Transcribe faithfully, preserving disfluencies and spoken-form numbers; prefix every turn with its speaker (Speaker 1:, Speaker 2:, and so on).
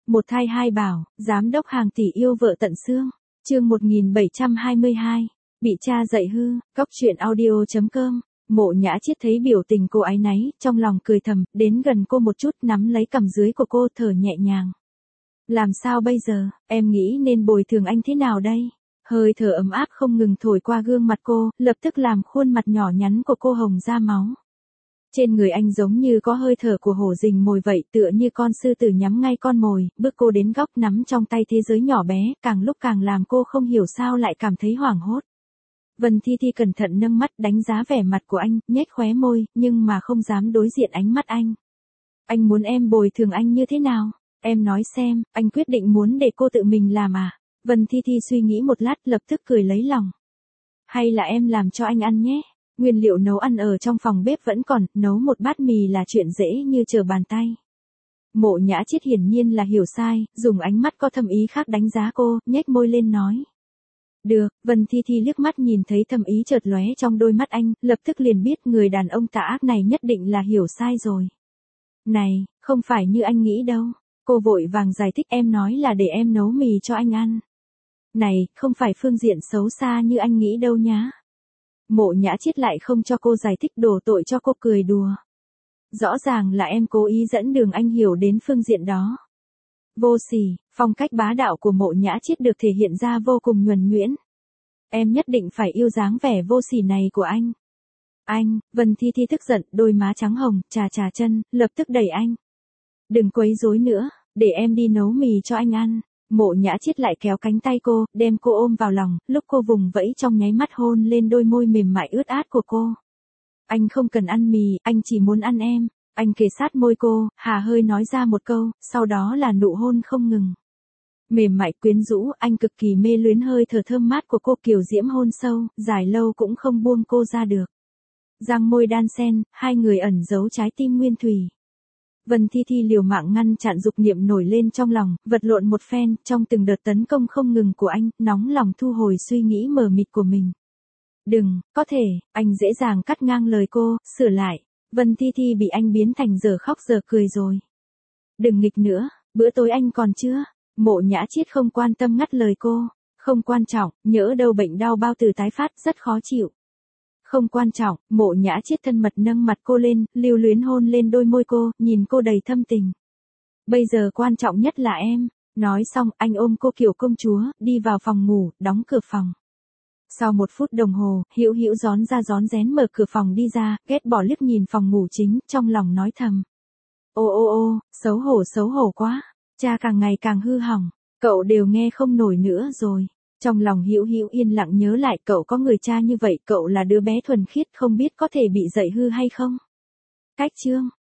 Speaker 1: Một thai hai bảo, giám đốc hàng tỷ yêu vợ tận xương. Chương một nghìn bảy trăm hai mươi hai, bị cha dạy hư, cóc truyện audio chấm com. Mộ Nhã Chiết thấy biểu tình cô áy náy, trong lòng cười thầm, đến gần cô một chút nắm lấy cằm dưới của cô thở nhẹ nhàng. Làm sao bây giờ, em nghĩ nên bồi thường anh thế nào đây? Hơi thở ấm áp không ngừng thổi qua gương mặt cô, lập tức làm khuôn mặt nhỏ nhắn của cô hồng ra máu. Trên người anh giống như có hơi thở của hổ rình mồi vậy, tựa như con sư tử nhắm ngay con mồi, bước cô đến góc nắm trong tay thế giới nhỏ bé, càng lúc càng làm cô không hiểu sao lại cảm thấy hoảng hốt. Vân Thi Thi cẩn thận nâng mắt đánh giá vẻ mặt của anh, nhếch khóe môi, nhưng mà không dám đối diện ánh mắt anh. Anh muốn em bồi thường anh như thế nào? Em nói xem, anh quyết định muốn để cô tự mình làm à? Vân Thi Thi suy nghĩ một lát lập tức cười lấy lòng. Hay là em làm cho anh ăn nhé? Nguyên liệu nấu ăn ở trong phòng bếp vẫn còn, nấu một bát mì là chuyện dễ như trở bàn tay. Mộ Nhã Chiết hiển nhiên là hiểu sai, dùng ánh mắt có thâm ý khác đánh giá cô, nhếch môi lên nói. Được, Vân Thi Thi liếc mắt nhìn thấy thâm ý chợt lóe trong đôi mắt anh, lập tức liền biết người đàn ông tà ác này nhất định là hiểu sai rồi. Này, không phải như anh nghĩ đâu. Cô vội vàng giải thích, em nói là để em nấu mì cho anh ăn. Này, không phải phương diện xấu xa như anh nghĩ đâu nhá. Mộ Nhã Chiết lại không cho cô giải thích, đổ tội cho cô, cười đùa. Rõ ràng là em cố ý dẫn đường anh hiểu đến phương diện đó. Vô sỉ, phong cách bá đạo của Mộ Nhã Chiết được thể hiện ra vô cùng nhuần nhuyễn. Em nhất định phải yêu dáng vẻ vô sỉ này của anh. Anh, Vân Thi Thi tức giận, đôi má trắng hồng, chà chà chân, lập tức đẩy anh. Đừng quấy rối nữa, để em đi nấu mì cho anh ăn. Mộ Nhã Chiết lại kéo cánh tay cô, đem cô ôm vào lòng, lúc cô vùng vẫy trong nháy mắt hôn lên đôi môi mềm mại ướt át của cô. Anh không cần ăn mì, anh chỉ muốn ăn em. Anh kề sát môi cô, hà hơi nói ra một câu, sau đó là nụ hôn không ngừng. Mềm mại quyến rũ, anh cực kỳ mê luyến hơi thở thơm mát của cô, kiều diễm hôn sâu, dài lâu cũng không buông cô ra được. Răng môi đan sen, hai người ẩn giấu trái tim nguyên thủy. Vân Thi Thi liều mạng ngăn chặn dục niệm nổi lên trong lòng, vật lộn một phen, trong từng đợt tấn công không ngừng của anh, nóng lòng thu hồi suy nghĩ mờ mịt của mình. Đừng, có thể, anh dễ dàng cắt ngang lời cô, sửa lại. Vân Thi Thi bị anh biến thành giờ khóc giờ cười rồi. Đừng nghịch nữa, bữa tối anh còn chưa? Mộ Nhã Chiết không quan tâm ngắt lời cô. Không quan trọng, nhỡ đâu bệnh đau bao tử tái phát, rất khó chịu. Không quan trọng, Mộ Nhã Chiết thân mật nâng mặt cô lên, lưu luyến hôn lên đôi môi cô, nhìn cô đầy thâm tình. Bây giờ quan trọng nhất là em. Nói xong, anh ôm cô kiểu công chúa, đi vào phòng ngủ, đóng cửa phòng. Sau một phút đồng hồ, Hữu Hữu rón ra rón rén mở cửa phòng đi ra, ghét bỏ liếc nhìn phòng ngủ chính, trong lòng nói thầm. Ô ô ô, xấu hổ xấu hổ quá, cha càng ngày càng hư hỏng, cậu đều nghe không nổi nữa rồi. Trong lòng Hữu Hữu yên lặng nhớ lại, cậu có người cha như vậy, cậu là đứa bé thuần khiết, không biết có thể bị dạy hư hay không. Cách chương